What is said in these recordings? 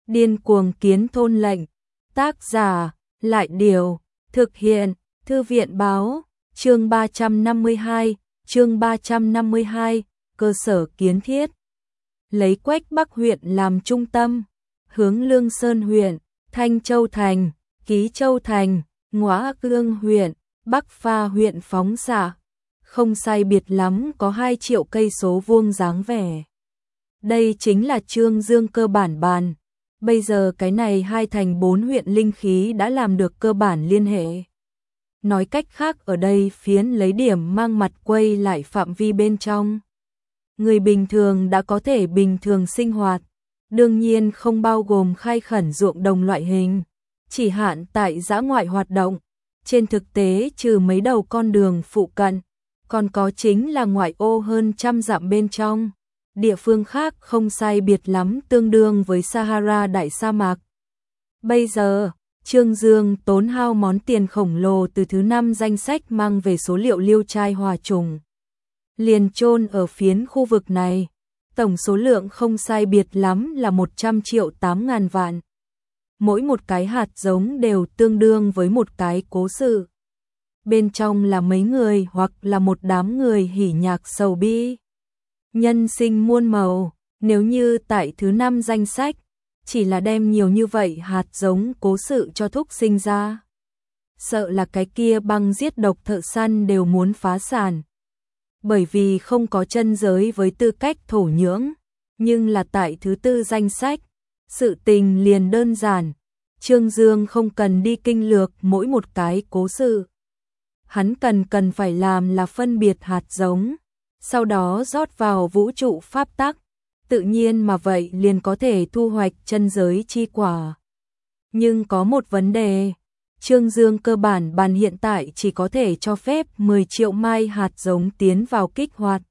Điên cuồng kiến thôn lệnh. Tác giả, Lại Điều, thực hiện, Thư viện Báo, chương 352, cơ sở kiến thiết. Lấy Quách Bắc huyện làm trung tâm, hướng Lương Sơn huyện, Thanh Châu thành, Ký Châu thành, Ngõa Cương huyện, Bắc Pha huyện phóng xạ, không sai biệt lắm có 2 triệu cây số vuông dáng vẻ. Đây chính là Trương Dương cơ bản bàn. Bây giờ cái này 2 thành 4 huyện linh khí đã làm được cơ bản liên hệ. Nói cách khác ở đây phiến lấy điểm mang mặt quay lại phạm vi bên trong. Người bình thường đã có thể bình thường sinh hoạt, đương nhiên không bao gồm khai khẩn ruộng đồng loại hình, chỉ hạn tại dã ngoại hoạt động. Trên thực tế trừ mấy đầu con đường phụ cận, còn có chính là ngoại ô hơn 100 dặm bên trong. Địa phương khác không sai biệt lắm tương đương với Sahara đại sa mạc. Bây giờ, Trương Dương tốn hao món tiền khổng lồ từ thứ 5 danh sách mang về số liệu liêu trai hòa trùng. Liền chôn ở phiến khu vực này, tổng số lượng không sai biệt lắm là 100 triệu 8 ngàn vạn. Mỗi một cái hạt giống đều tương đương với một cái cố sự. Bên trong là mấy người hoặc là một đám người hỉ nhạc sầu bi. Nhân sinh muôn màu, nếu như tại thứ 5 danh sách, chỉ là đem nhiều như vậy hạt giống cố sự cho thúc sinh ra. Sợ là cái kia băng giết độc thợ săn đều muốn phá sản. Bởi vì không có chân giới với tư cách thổ nhưỡng, nhưng là tại thứ 4 danh sách, sự tình liền đơn giản. Trương Dương không cần đi kinh lược mỗi một cái cố sự. Hắn cần phải làm là phân biệt hạt giống, sau đó rót vào vũ trụ pháp tắc, tự nhiên mà vậy liền có thể thu hoạch chân giới chi quả. Nhưng có một vấn đề, Trương Dương cơ bản bàn hiện tại chỉ có thể cho phép 10 triệu mai hạt giống tiến vào kích hoạt.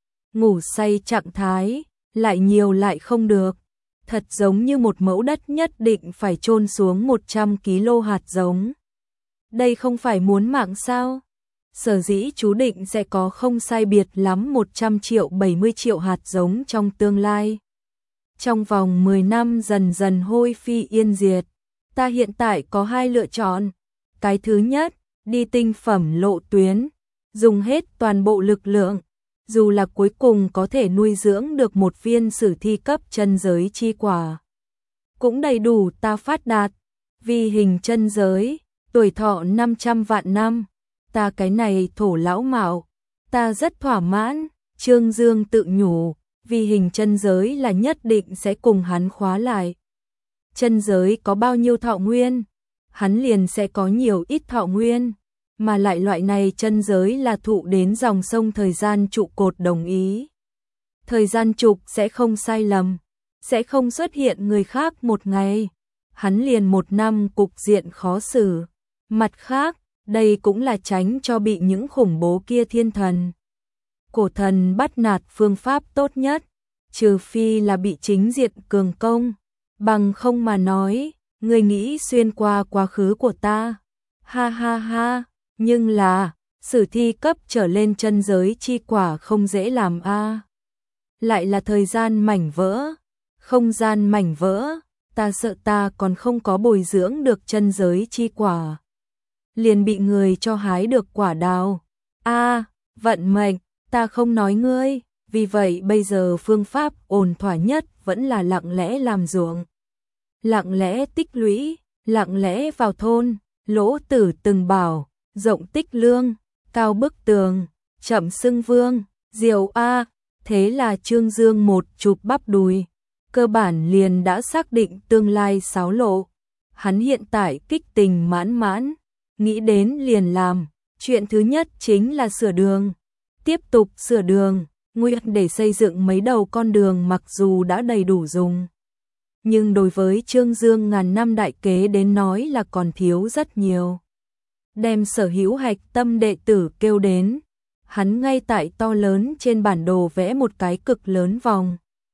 Ngủ say trạng thái, lại nhiều lại không được. Thật giống như một mẫu đất nhất định phải chôn xuống 100 kg hạt giống. Đây không phải muốn mạng sao? Sở dĩ chú định sẽ có không sai biệt lắm 100 triệu 70 triệu hạt giống trong tương lai. Trong vòng 10 năm dần dần hôi phi yên diệt. Ta hiện tại có 2 lựa chọn. Cái thứ nhất, đi tinh phẩm lộ tuyến, dùng hết toàn bộ lực lượng, dù là cuối cùng có thể nuôi dưỡng được một viên sử thi cấp chân giới chi quả. Cũng đầy đủ ta phát đạt, vì hình chân giới, tuổi thọ 500 vạn năm, ta cái này thổ lão mạo, ta rất thỏa mãn. Trương Dương tự nhủ, vì hình chân giới là nhất định sẽ cùng hắn khóa lại. Chân giới có bao nhiêu thọ nguyên, hắn liền sẽ có nhiều ít thọ nguyên, mà lại loại này chân giới là thụ đến dòng sông thời gian trụ cột đồng ý. Thời gian trục sẽ không sai lầm, sẽ không xuất hiện người khác một ngày, hắn liền 1 năm cục diện khó xử. Mặt khác, đây cũng là tránh cho bị những khủng bố kia thiên thần, cổ thần bắt nạt phương pháp tốt nhất, trừ phi là bị chính diện cường công, bằng không mà nói, người nghĩ xuyên qua quá khứ của ta. Ha ha ha, nhưng là, sử thi cấp trở lên chân giới chi quả không dễ làm a. Lại là thời gian mảnh vỡ, không gian mảnh vỡ, ta sợ ta còn không có bồi dưỡng được chân giới chi quả. Liền bị người cho hái được quả đào. A, vận mệnh, ta không nói ngươi, vì vậy bây giờ phương pháp ổn thỏa nhất vẫn là lặng lẽ làm ruộng. Lặng lẽ tích lũy, lặng lẽ vào thôn, Lỗ Tử từng bảo, rộng tích lương, cao bức tường, chậm xưng vương, diệu a. Thế là Trương Dương một chụp bắp đùi, cơ bản liền đã xác định tương lai xáo lộ. Hắn hiện tại kích tình mãn mãn, nghĩ đến liền làm. Chuyện thứ nhất chính là sửa đường, tiếp tục sửa đường, nguyên để xây dựng mấy đầu con đường mặc dù đã đầy đủ dùng. Nhưng đối với Trương Dương ngàn năm đại kế đến nói là còn thiếu rất nhiều. Đem sở hữu hạch tâm đệ tử kêu đến, hắn ngay tại to lớn trên bản đồ vẽ một cái cực lớn vòng.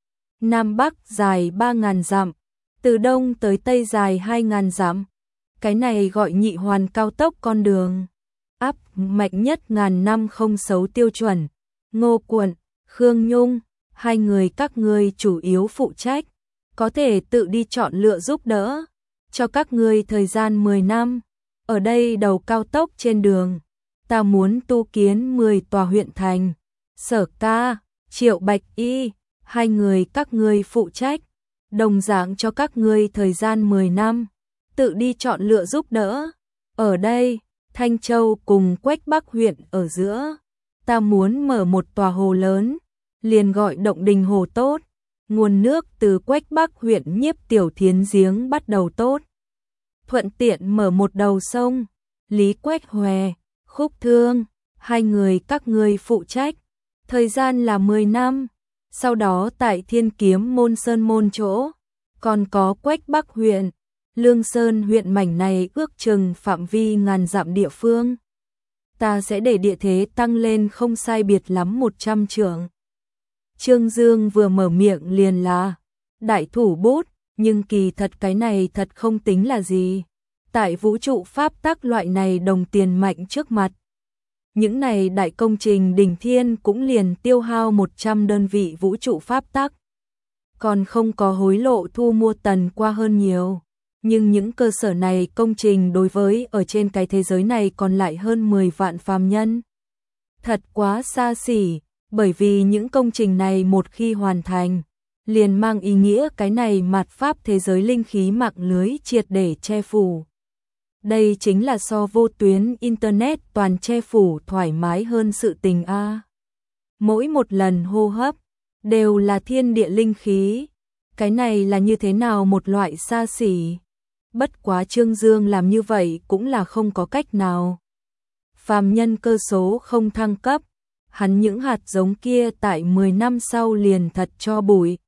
Nam Bắc dài 3.000 dặm, từ Đông tới Tây dài 2.000 dặm. Cái này gọi nhị hoàn cao tốc con đường. Áp mạnh nhất ngàn năm không xấu tiêu chuẩn. Ngô Quận, Khương Nhung, 2 người các ngươi chủ yếu phụ trách. có thể tự đi chọn lựa giúp đỡ, cho các ngươi thời gian 10 năm. Ở đây đầu cao tốc trên đường, ta muốn tu kiến 10 tòa huyện thành. Sở Ca, Triệu Bạch Y, hai người các ngươi phụ trách, đồng dạng cho các ngươi thời gian 10 năm, tự đi chọn lựa giúp đỡ. Ở đây, Thanh Châu cùng Quách Bắc huyện ở giữa, ta muốn mở một tòa hồ lớn, liền gọi Động Đình Hồ tốt. Nguồn nước từ Quách Bắc huyện Nhiếp Tiểu Thiến giếng bắt đầu tốt. Thuận tiện mở một đầu sông, Lý Quách Hòe, Khúc Thương, hai người các ngươi phụ trách. Thời gian là 10 năm, sau đó tại Thiên Kiếm Môn Sơn Môn chỗ, còn có Quách Bắc huyện, Lương Sơn huyện mảnh này ước chừng phạm vi ngàn dặm địa phương. Ta sẽ để địa thế tăng lên không sai biệt lắm 100 trượng. Trương Dương vừa mở miệng liền là đại thủ bút, nhưng kỳ thật cái này thật không tính là gì. Tại vũ trụ pháp tắc loại này đồng tiền mạnh trước mặt, những này đại công trình đỉnh thiên cũng liền tiêu hao 100 đơn vị vũ trụ pháp tắc. Còn không có hối lộ thu mua tần qua hơn nhiều. Nhưng những cơ sở này công trình đối với ở trên cái thế giới này còn lại hơn 10 vạn phàm nhân. Thật quá xa xỉ, bởi vì những công trình này một khi hoàn thành, liền mang ý nghĩa cái này mạt pháp thế giới linh khí mạng lưới triệt để che phủ. Đây chính là so vô tuyến Internet toàn che phủ thoải mái hơn sự tình a. Mỗi một lần hô hấp, đều là thiên địa linh khí. Cái này là như thế nào một loại xa xỉ. Bất quá Trương Dương làm như vậy cũng là không có cách nào. Phàm nhân cơ số không thăng cấp, hắn những hạt giống kia tại 10 năm sau liền thật cho bụi.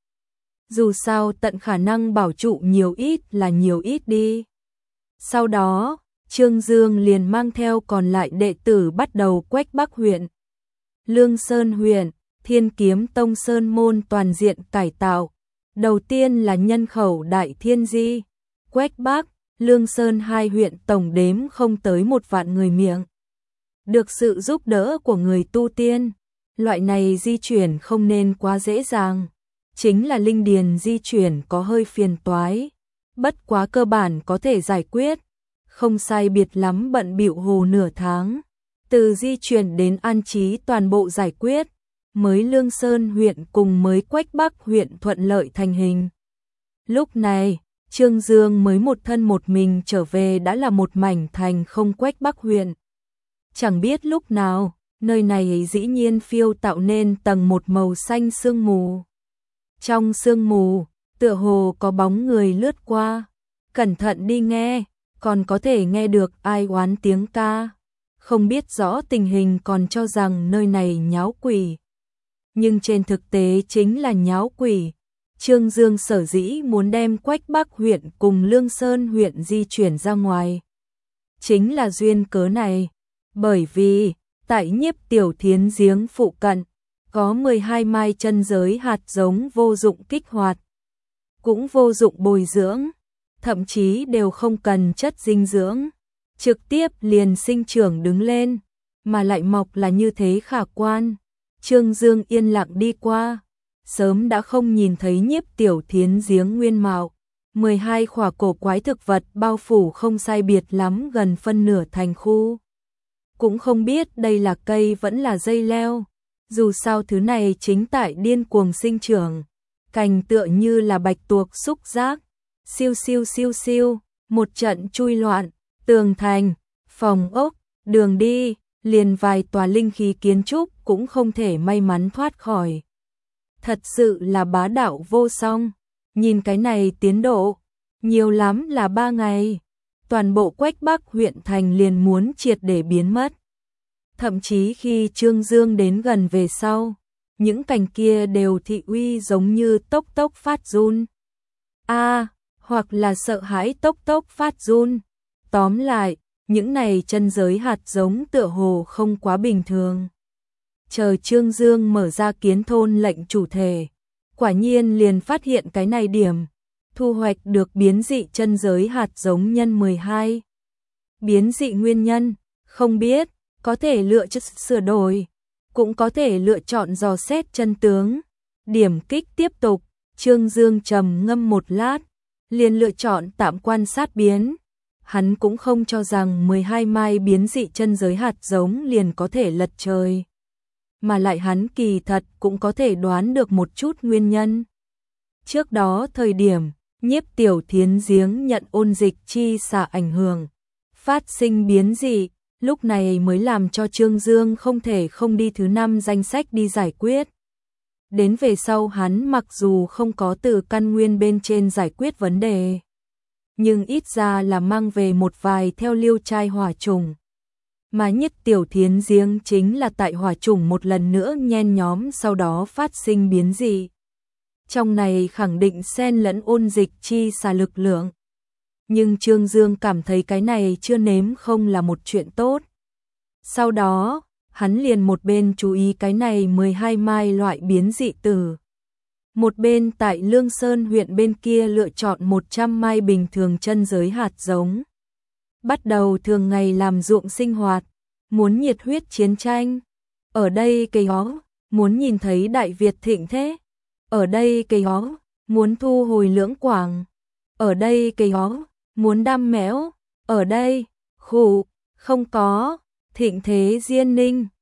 Dù sao tận khả năng bảo trụ nhiều ít là nhiều ít đi. Sau đó, Trương Dương liền mang theo còn lại đệ tử bắt đầu Quách Bắc huyện, Lương Sơn huyện, Thiên Kiếm Tông Sơn môn toàn diện cải tạo. Đầu tiên là nhân khẩu đại thiên di, Quách Bắc, Lương Sơn hai huyện tổng đếm không tới 1 vạn người miệng. Được sự giúp đỡ của người tu tiên, loại này di chuyển không nên quá dễ dàng. Chính là linh điền di chuyển có hơi phiền toái, bất quá cơ bản có thể giải quyết, không sai biệt lắm bận bịu hồ nửa tháng. Từ di chuyển đến an trí toàn bộ giải quyết, mới Lương Sơn huyện cùng mới Quách Bắc huyện thuận lợi thành hình. Lúc này, Trương Dương mới một thân một mình trở về đã là một mảnh thành không Quách Bắc huyện. Chẳng biết lúc nào, nơi này dĩ nhiên phiêu tạo nên tầng một màu xanh sương mù. Trong sương mù, tựa hồ có bóng người lướt qua. Cẩn thận đi nghe, còn có thể nghe được ai oán tiếng ca. Không biết rõ tình hình còn cho rằng nơi này nháo quỷ. Nhưng trên thực tế chính là nháo quỷ. Trương Dương sở dĩ muốn đem Quách Bắc huyện cùng Lương Sơn huyện di chuyển ra ngoài. Chính là duyên cớ này. Bởi vì, tại Nhiếp Tiểu Thiến giếng phụ cận, có 12 mai chân giới hạt giống vô dụng kích hoạt. Cũng vô dụng bồi dưỡng, thậm chí đều không cần chất dinh dưỡng. Trực tiếp liền sinh trưởng đứng lên, mà lại mọc là như thế khả quan. Trương Dương yên lặng đi qua, sớm đã không nhìn thấy Nhiếp Tiểu Thiến giếng nguyên mạo. 12 khỏa cổ quái thực vật bao phủ không sai biệt lắm gần phân nửa thành khu. Cũng không biết đây là cây vẫn là dây leo. Dù sao thứ này chính tại điên cuồng sinh trưởng. Cành tựa như là bạch tuộc xúc giác. Siêu siêu siêu siêu, một trận chui loạn, tường thành, phòng ốc, đường đi, liền vài tòa linh khí kiến trúc cũng không thể may mắn thoát khỏi. Thật sự là bá đạo vô song. Nhìn cái này tiến độ, nhiều lắm là 3 ngày. Toàn bộ Quách Bắc huyện thành liền muốn triệt để biến mất. Thậm chí khi Trương Dương đến gần về sau, những cành kia đều thị uy giống như tốc tốc phát run. Hoặc là sợ hãi tốc tốc phát run. Tóm lại, những này chân giới hạt giống tựa hồ không quá bình thường. Chờ Trương Dương mở ra kiến thôn lệnh chủ thể, quả nhiên liền phát hiện cái này điểm, thu hoạch được biến dị chân giới hạt giống nhân 12. Biến dị nguyên nhân, không biết, có thể lựa chọn sửa đổi, cũng có thể lựa chọn dò xét chân tướng. Điểm kích tiếp tục, Trương Dương trầm ngâm một lát, liền lựa chọn tạm quan sát biến. Hắn cũng không cho rằng 12 mai biến dị chân giới hạt giống liền có thể lật trời. Mà lại hắn kỳ thật cũng có thể đoán được một chút nguyên nhân. Trước đó thời điểm, Nhiếp Tiểu Thiến giếng nhận ôn dịch chi xả ảnh hưởng, phát sinh biến dị, lúc này mới làm cho Trương Dương không thể không đi thứ 5 danh sách đi giải quyết. Đến về sau hắn mặc dù không có từ căn nguyên bên trên giải quyết vấn đề, nhưng ít ra là mang về một vài theo liêu trai hỏa trùng. Mà Nhất Tiểu Thiến giếng chính là tại hỏa trùng một lần nữa nhen nhóm sau đó phát sinh biến dị. Trong này khẳng định xen lẫn ôn dịch chi xả lực lượng. Nhưng Trương Dương cảm thấy cái này chưa nếm không là một chuyện tốt. Sau đó, hắn liền một bên chú ý cái này 12 mai loại biến dị tử. Một bên tại Lương Sơn huyện bên kia lựa chọn 100 mai bình thường chân giới hạt giống. Bắt đầu thường ngày làm ruộng sinh hoạt, muốn nhiệt huyết chiến tranh. Ở đây cây ó, muốn nhìn thấy Đại Việt thịnh thế. Ở đây cây ó, muốn thu hồi lưỡng quảng. Ở đây cây ó, muốn đam mẽo. Ở đây, khủ, không có, thịnh thế diên ninh.